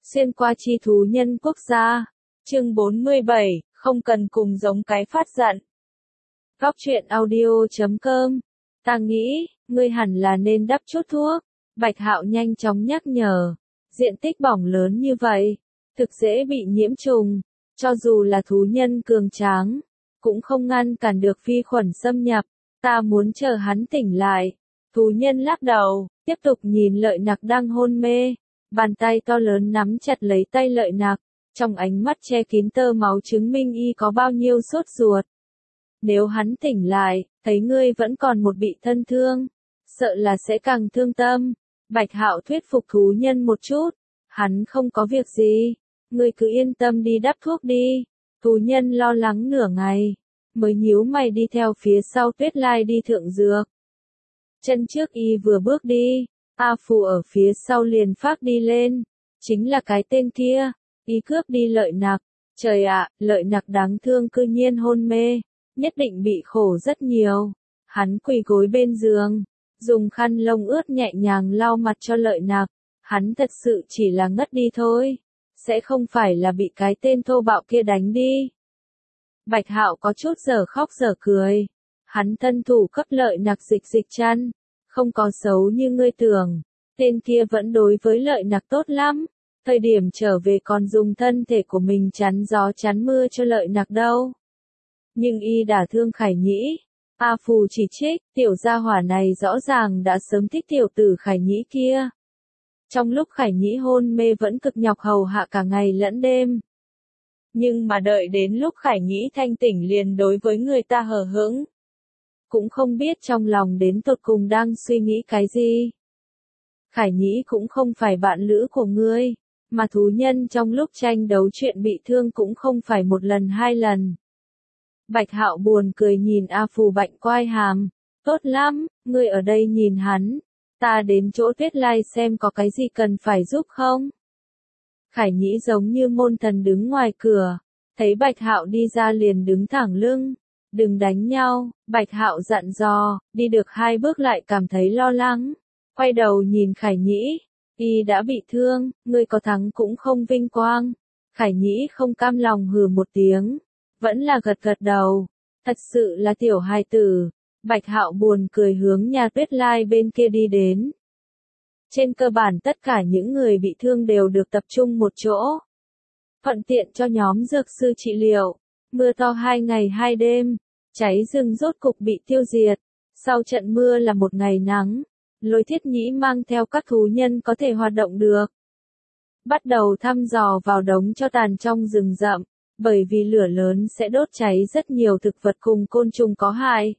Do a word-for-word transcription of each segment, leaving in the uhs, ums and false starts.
Xuyên qua chi thú nhân quốc gia. Chương bốn mươi bảy, không cần cùng giống cái phát giận. Góc truyện audio chấm com. Ta nghĩ, ngươi hẳn là nên đắp chút thuốc. Bạch Hạo nhanh chóng nhắc nhở. Diện tích bỏng lớn như vậy, thực dễ bị nhiễm trùng. Cho dù là thú nhân cường tráng, cũng không ngăn cản được vi khuẩn xâm nhập. Ta muốn chờ hắn tỉnh lại. Thú nhân lắc đầu, tiếp tục nhìn Lợi Nặc đang hôn mê. Bàn tay to lớn nắm chặt lấy tay Lợi Nặc, trong ánh mắt che kín tơ máu chứng minh y có bao nhiêu sốt ruột. Nếu hắn tỉnh lại, thấy ngươi vẫn còn một bị thân thương, sợ là sẽ càng thương tâm. Bạch Hạo thuyết phục thú nhân một chút, hắn không có việc gì, ngươi cứ yên tâm đi đắp thuốc đi. Thú nhân lo lắng nửa ngày, mới nhíu mày đi theo phía sau Tuyết Lai đi thượng dược. Chân trước y vừa bước đi, A Phù ở phía sau liền phác đi lên, chính là cái tên kia, y cướp đi Lợi Nặc. Trời ạ, Lợi Nặc đáng thương cư nhiên hôn mê, nhất định bị khổ rất nhiều. Hắn quỳ gối bên giường, dùng khăn lông ướt nhẹ nhàng lau mặt cho Lợi Nặc, hắn thật sự chỉ là ngất đi thôi, sẽ không phải là bị cái tên thô bạo kia đánh đi. Bạch Hạo có chút giờ khóc giờ cười, hắn thân thủ cấp Lợi Nặc dịch dịch chăn. Không có xấu như ngươi tưởng, tên kia vẫn đối với Lợi Nặc tốt lắm, thời điểm trở về còn dùng thân thể của mình chắn gió chắn mưa cho Lợi Nặc đâu. Nhưng y đả thương Khải Nhĩ, A Phù chỉ trích, tiểu gia hỏa này rõ ràng đã sớm thích tiểu tử Khải Nhĩ kia. Trong lúc Khải Nhĩ hôn mê vẫn cực nhọc hầu hạ cả ngày lẫn đêm. Nhưng mà đợi đến lúc Khải Nhĩ thanh tỉnh liền đối với người ta hờ hững. Cũng không biết trong lòng đến tột cùng đang suy nghĩ cái gì. Khải Nhĩ cũng không phải bạn lữ của ngươi, mà thú nhân trong lúc tranh đấu chuyện bị thương cũng không phải một lần hai lần. Bạch Hạo buồn cười nhìn A Phù bạnh quai hàm, tốt lắm, ngươi ở đây nhìn hắn, ta đến chỗ Tuyết Lai xem có cái gì cần phải giúp không. Khải Nhĩ giống như môn thần đứng ngoài cửa, thấy Bạch Hạo đi ra liền đứng thẳng lưng. Đừng đánh nhau, Bạch Hạo dặn dò, đi được hai bước lại cảm thấy lo lắng. Quay đầu nhìn Khải Nhĩ, y đã bị thương, ngươi có thắng cũng không vinh quang. Khải Nhĩ không cam lòng hừ một tiếng, vẫn là gật gật đầu, thật sự là tiểu hài tử. Bạch Hạo buồn cười hướng nhà Tuyết Lai bên kia đi đến. Trên cơ bản tất cả những người bị thương đều được tập trung một chỗ. Thuận tiện cho nhóm dược sư trị liệu. Mưa to hai ngày hai đêm, cháy rừng rốt cục bị tiêu diệt. Sau trận mưa là một ngày nắng, Lôi Thiết Nhĩ mang theo các thú nhân có thể hoạt động được. Bắt đầu thăm dò vào đống tro tàn trong rừng rậm, bởi vì lửa lớn sẽ đốt cháy rất nhiều thực vật cùng côn trùng có hại.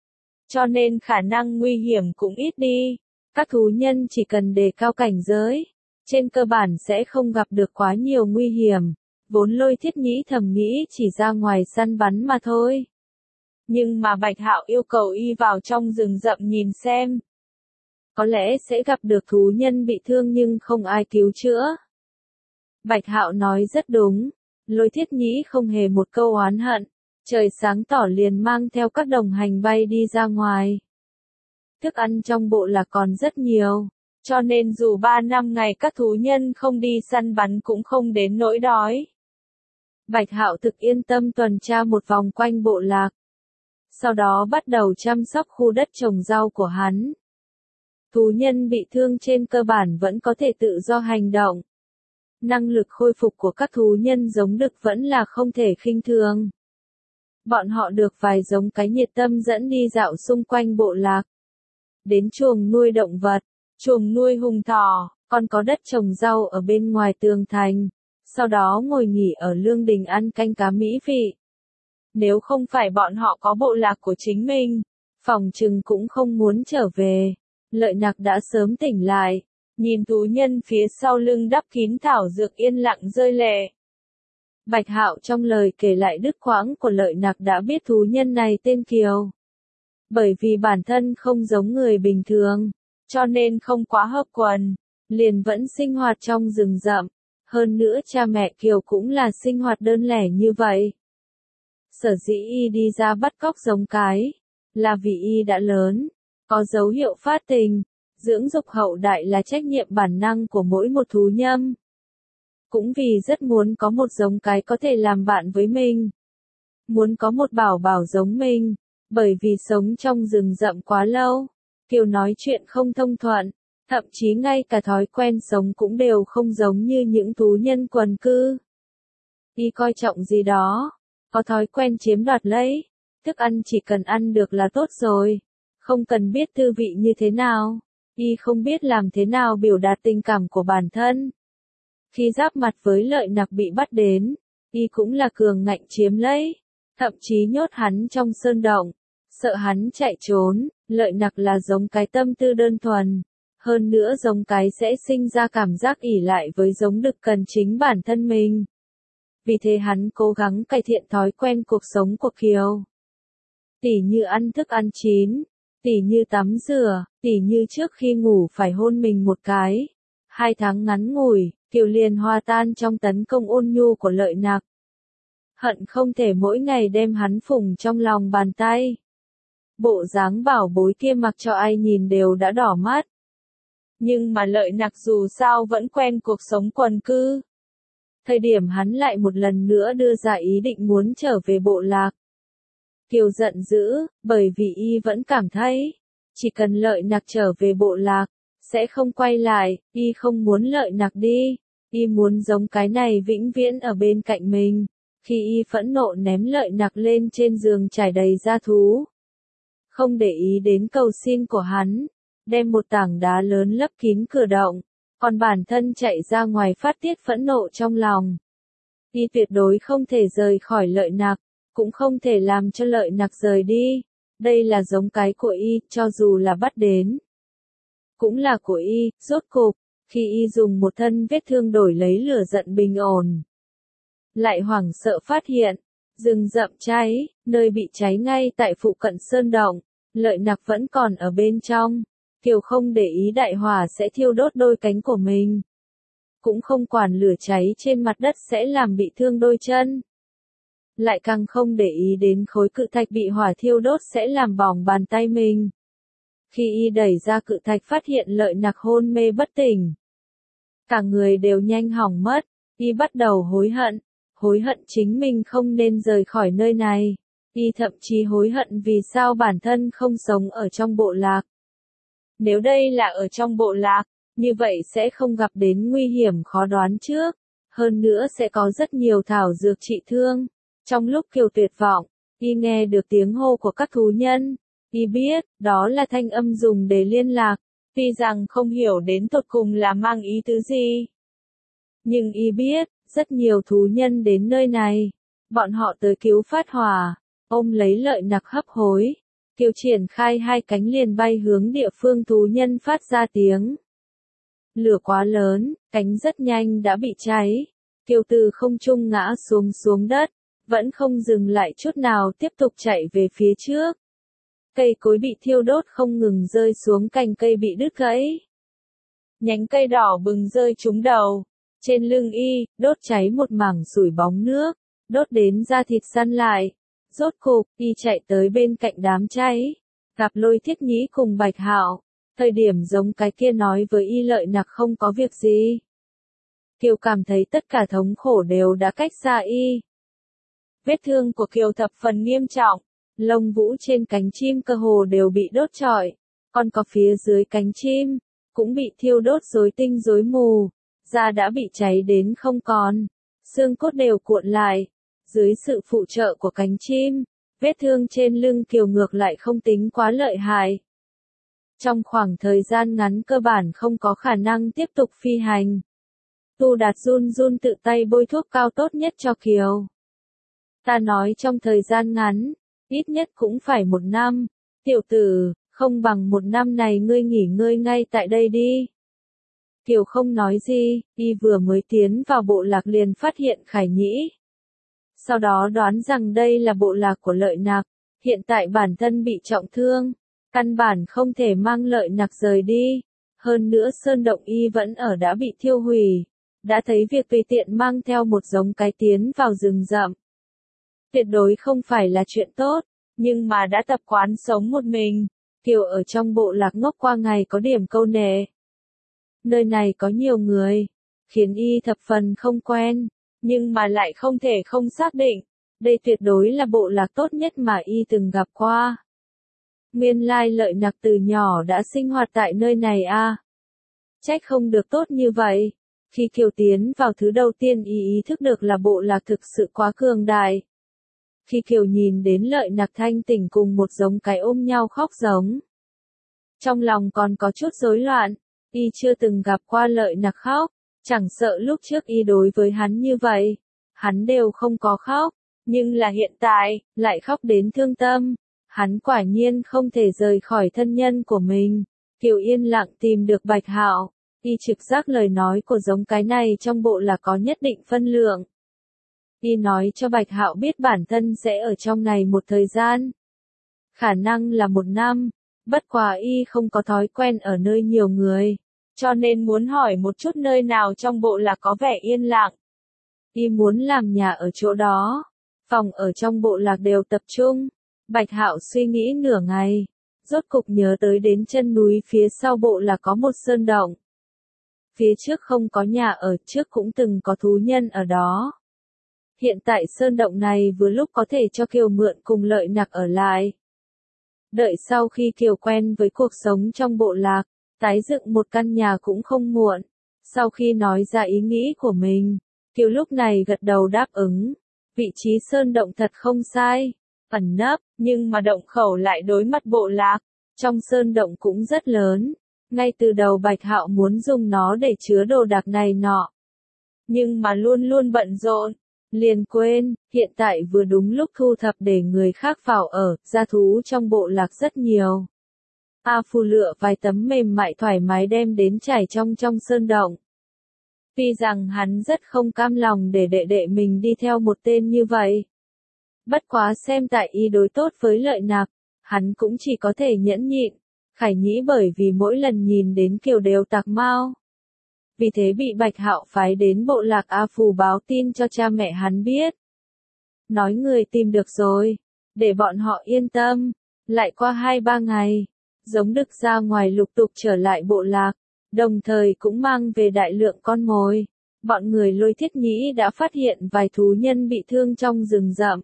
Cho nên khả năng nguy hiểm cũng ít đi. Các thú nhân chỉ cần đề cao cảnh giới, trên cơ bản sẽ không gặp được quá nhiều nguy hiểm. Vốn Lôi Thiết Nhĩ thầm nghĩ chỉ ra ngoài săn bắn mà thôi. Nhưng mà Bạch Hạo yêu cầu y vào trong rừng rậm nhìn xem. Có lẽ sẽ gặp được thú nhân bị thương nhưng không ai cứu chữa. Bạch Hạo nói rất đúng. Lôi Thiết Nhĩ không hề một câu oán hận. Trời sáng tỏ liền mang theo các đồng hành bay đi ra ngoài. Thức ăn trong bộ lạc còn rất nhiều. Cho nên dù ba năm ngày các thú nhân không đi săn bắn cũng không đến nỗi đói. Bạch Hạo thực yên tâm tuần tra một vòng quanh bộ lạc. Sau đó bắt đầu chăm sóc khu đất trồng rau của hắn. Thú nhân bị thương trên cơ bản vẫn có thể tự do hành động. Năng lực khôi phục của các thú nhân giống đực vẫn là không thể khinh thường. Bọn họ được vài giống cái nhiệt tâm dẫn đi dạo xung quanh bộ lạc. Đến chuồng nuôi động vật, chuồng nuôi hùng thỏ, còn có đất trồng rau ở bên ngoài tường thành. Sau đó ngồi nghỉ ở lương đình ăn canh cá mỹ vị. Nếu không phải bọn họ có bộ lạc của chính mình, phòng trừng cũng không muốn trở về. Lợi Nặc đã sớm tỉnh lại, nhìn thú nhân phía sau lưng đắp kín thảo dược yên lặng rơi lệ. Bạch Hạo trong lời kể lại đứt quãng của Lợi Nặc đã biết thú nhân này tên Kiều. Bởi vì bản thân không giống người bình thường, cho nên không quá hợp quần, liền vẫn sinh hoạt trong rừng rậm. Hơn nữa cha mẹ Kiều cũng là sinh hoạt đơn lẻ như vậy. Sở dĩ y đi ra bắt cóc giống cái, là vì y đã lớn, có dấu hiệu phát tình, dưỡng dục hậu đại là trách nhiệm bản năng của mỗi một thú nhân. cũng vì rất muốn có một giống cái có thể làm bạn với mình. Muốn có một bảo bảo giống mình, bởi vì sống trong rừng rậm quá lâu, Kiều nói chuyện không thông thuận, thậm chí ngay cả thói quen sống cũng đều không giống như những thú nhân quần cư. Y coi trọng gì đó, có thói quen chiếm đoạt lấy, thức ăn chỉ cần ăn được là tốt rồi, không cần biết tư vị như thế nào, Y không biết làm thế nào biểu đạt tình cảm của bản thân. Khi giáp mặt với Lợi Nặc bị bắt đến, Y cũng là cường ngạnh chiếm lấy, thậm chí nhốt hắn trong sơn động, sợ hắn chạy trốn. Lợi Nặc là giống cái tâm tư đơn thuần, hơn nữa giống cái sẽ sinh ra cảm giác ỷ lại với giống đực cần chính bản thân mình. Vì thế hắn cố gắng cải thiện thói quen cuộc sống của Kiều. Tỉ như ăn thức ăn chín, tỉ như tắm rửa, tỉ như trước khi ngủ phải hôn mình một cái. Hai tháng ngắn ngủi, Kiều liền hòa tan trong tấn công ôn nhu của Lợi Nặc. Hận không thể mỗi ngày đem hắn phủng trong lòng bàn tay. Bộ dáng bảo bối kia mặc cho ai nhìn đều đã đỏ mắt. Nhưng mà Lợi Nặc dù sao vẫn quen cuộc sống quần cư. Thời điểm hắn lại một lần nữa đưa ra ý định muốn trở về bộ lạc. Kiều giận dữ, bởi vì Y vẫn cảm thấy, chỉ cần Lợi Nặc trở về bộ lạc, sẽ không quay lại. Y không muốn Lợi Nặc đi, Y muốn giống cái này vĩnh viễn ở bên cạnh mình. Khi Y phẫn nộ ném Lợi Nặc lên trên giường trải đầy da thú, không để ý đến cầu xin của hắn, đem một tảng đá lớn lấp kín cửa động, còn bản thân chạy ra ngoài phát tiết phẫn nộ trong lòng. Y tuyệt đối không thể rời khỏi Lợi Nặc, cũng không thể làm cho Lợi Nặc rời đi. Đây là giống cái của Y, cho dù là bắt đến, cũng là của Y. Rốt cục, khi Y dùng một thân vết thương đổi lấy lửa giận bình ổn, lại hoảng sợ phát hiện, rừng rậm cháy, nơi bị cháy ngay tại phụ cận sơn động, Lợi Nặc vẫn còn ở bên trong. Kiều không để ý đại hỏa sẽ thiêu đốt đôi cánh của mình, cũng không quản lửa cháy trên mặt đất sẽ làm bị thương đôi chân, lại càng không để ý đến khối cự thạch bị hỏa thiêu đốt sẽ làm bỏng bàn tay mình. Khi Y đẩy ra cự thạch phát hiện Lợi Nặc hôn mê bất tỉnh, cả người đều nhanh hỏng mất. Y bắt đầu hối hận, hối hận chính mình không nên rời khỏi nơi này. Y thậm chí hối hận vì sao bản thân không sống ở trong bộ lạc. Nếu đây là ở trong bộ lạc, như vậy sẽ không gặp đến nguy hiểm khó đoán trước. Hơn nữa sẽ có rất nhiều thảo dược trị thương. Trong lúc Kiều tuyệt vọng, Y nghe được tiếng hô của các thú nhân. Y biết, đó là thanh âm dùng để liên lạc. Tuy rằng không hiểu đến tột cùng là mang ý tứ gì, nhưng Y biết, rất nhiều thú nhân đến nơi này. Bọn họ tới cứu phát hỏa, ôm lấy Lợi Nặc hấp hối. Kiều triển khai hai cánh liền bay hướng địa phương thú nhân phát ra tiếng. Lửa quá lớn, cánh rất nhanh đã bị cháy. Kiều từ không trung ngã xuống xuống đất, vẫn không dừng lại chút nào tiếp tục chạy về phía trước. Cây cối bị thiêu đốt không ngừng rơi xuống, cành cây bị đứt gãy. Nhánh cây đỏ bừng rơi trúng đầu, trên lưng Y, đốt cháy một mảng sủi bóng nước, đốt đến da thịt săn lại. Rốt cục, Y chạy tới bên cạnh đám cháy, gặp Lôi Thiết Nhĩ cùng Bạch Hạo. Thời điểm giống cái kia nói với Y Lợi Nặc không có việc gì. Kiều cảm thấy tất cả thống khổ đều đã cách xa Y. Vết thương của Kiều thập phần nghiêm trọng, lông vũ trên cánh chim cơ hồ đều bị đốt trọi, còn có phía dưới cánh chim, cũng bị thiêu đốt rối tinh rối mù, da đã bị cháy đến không còn, xương cốt đều cuộn lại. Dưới sự phụ trợ của cánh chim, vết thương trên lưng Kiều ngược lại không tính quá lợi hại. Trong khoảng thời gian ngắn cơ bản không có khả năng tiếp tục phi hành. Tu Đạt run run tự tay bôi thuốc cao tốt nhất cho Kiều. Ta nói trong thời gian ngắn, ít nhất cũng phải một năm. Tiểu tử, không bằng một năm này ngươi nghỉ ngơi ngay tại đây đi. Kiều không nói gì, Y vừa mới tiến vào bộ lạc liền phát hiện Khải Nhĩ. Sau đó đoán rằng đây là bộ lạc của Lợi Nặc, hiện tại bản thân bị trọng thương, căn bản không thể mang Lợi Nặc rời đi. Hơn nữa sơn động Y vẫn ở đã bị thiêu hủy, đã thấy việc tùy tiện mang theo một giống cái tiến vào rừng rậm. Tuyệt đối không phải là chuyện tốt, nhưng mà đã tập quán sống một mình, Kiều ở trong bộ lạc ngốc qua ngày có điểm câu nệ. Nơi này có nhiều người, khiến y thập phần không quen, nhưng mà lại không thể không xác định, đây tuyệt đối là bộ lạc tốt nhất mà y từng gặp qua. Nguyên lai Lợi Nặc từ nhỏ đã sinh hoạt tại nơi này à? Trách không được tốt như vậy. Khi Kiều tiến vào thứ đầu tiên y ý thức được là bộ lạc thực sự quá cường đại. Khi Kiều nhìn đến Lợi Nặc thanh tỉnh cùng một giống cái ôm nhau khóc giống. Trong lòng còn có chút rối loạn, y chưa từng gặp qua Lợi Nặc khóc, chẳng sợ lúc trước y đối với hắn như vậy, hắn đều không có khóc, nhưng là hiện tại, lại khóc đến thương tâm. Hắn quả nhiên không thể rời khỏi thân nhân của mình. Kiều yên lặng tìm được Bạch Hạo, y trực giác lời nói của giống cái này trong bộ là có nhất định phân lượng. Y nói cho Bạch Hạo biết bản thân sẽ ở trong này một thời gian. Khả năng là một năm, bất quá y không có thói quen ở nơi nhiều người, cho nên muốn hỏi một chút nơi nào trong bộ là có vẻ yên lặng. Y muốn làm nhà ở chỗ đó, phòng ở trong bộ lạc đều tập trung. Bạch Hạo suy nghĩ nửa ngày, rốt cục nhớ tới đến chân núi phía sau bộ là có một sơn động. Phía trước không có nhà ở, trước cũng từng có thú nhân ở đó. Hiện tại sơn động này vừa lúc có thể cho Kiều mượn cùng Lợi Nặc ở lại. Đợi sau khi Kiều quen với cuộc sống trong bộ lạc, tái dựng một căn nhà cũng không muộn. Sau khi nói ra ý nghĩ của mình, Kiều lúc này gật đầu đáp ứng. Vị trí sơn động thật không sai, ẩn nấp, nhưng mà động khẩu lại đối mặt bộ lạc. Trong sơn động cũng rất lớn. Ngay từ đầu Bạch Hạo muốn dùng nó để chứa đồ đạc này nọ. Nhưng mà luôn luôn bận rộn. Liền quên, hiện tại vừa đúng lúc thu thập để người khác vào ở, gia thú trong bộ lạc rất nhiều. A Phu lựa vài tấm mềm mại thoải mái đem đến trải trong trong sơn động. Tuy rằng hắn rất không cam lòng để đệ đệ mình đi theo một tên như vậy. Bất quá xem tại y đối tốt với Lợi Nặc, hắn cũng chỉ có thể nhẫn nhịn. Khải Nhĩ bởi vì mỗi lần nhìn đến Kiều đều tạc mau. Vì thế bị Bạch Hạo phái đến bộ lạc A Phù báo tin cho cha mẹ hắn biết. Nói người tìm được rồi, để bọn họ yên tâm. Lại qua hai ba ngày, giống Đực ra ngoài lục tục trở lại bộ lạc, đồng thời cũng mang về đại lượng con mồi. Bọn người Lôi Thiết Nhĩ đã phát hiện vài thú nhân bị thương trong rừng rậm.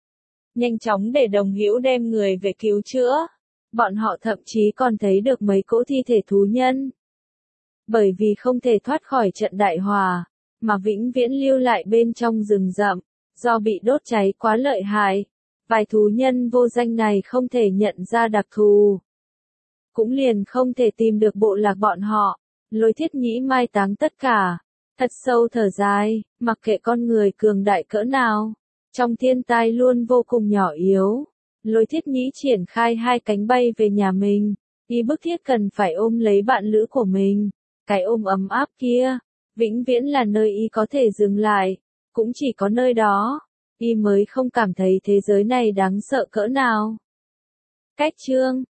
Nhanh chóng để đồng hữu đem người về cứu chữa. Bọn họ thậm chí còn thấy được mấy cỗ thi thể thú nhân. Bởi vì không thể thoát khỏi trận đại hỏa, mà vĩnh viễn lưu lại bên trong rừng rậm, do bị đốt cháy quá lợi hại, vài thú nhân vô danh này không thể nhận ra đặc thù. Cũng liền không thể tìm được bộ lạc bọn họ, Lôi Thiết Nhĩ mai táng tất cả, thật sâu thở dài, mặc kệ con người cường đại cỡ nào, trong thiên tai luôn vô cùng nhỏ yếu. Lôi Thiết Nhĩ triển khai hai cánh bay về nhà mình, y bức thiết cần phải ôm lấy bạn lữ của mình. Cái ôm ấm áp kia, vĩnh viễn là nơi y có thể dừng lại, cũng chỉ có nơi đó, y mới không cảm thấy thế giới này đáng sợ cỡ nào. Cách chương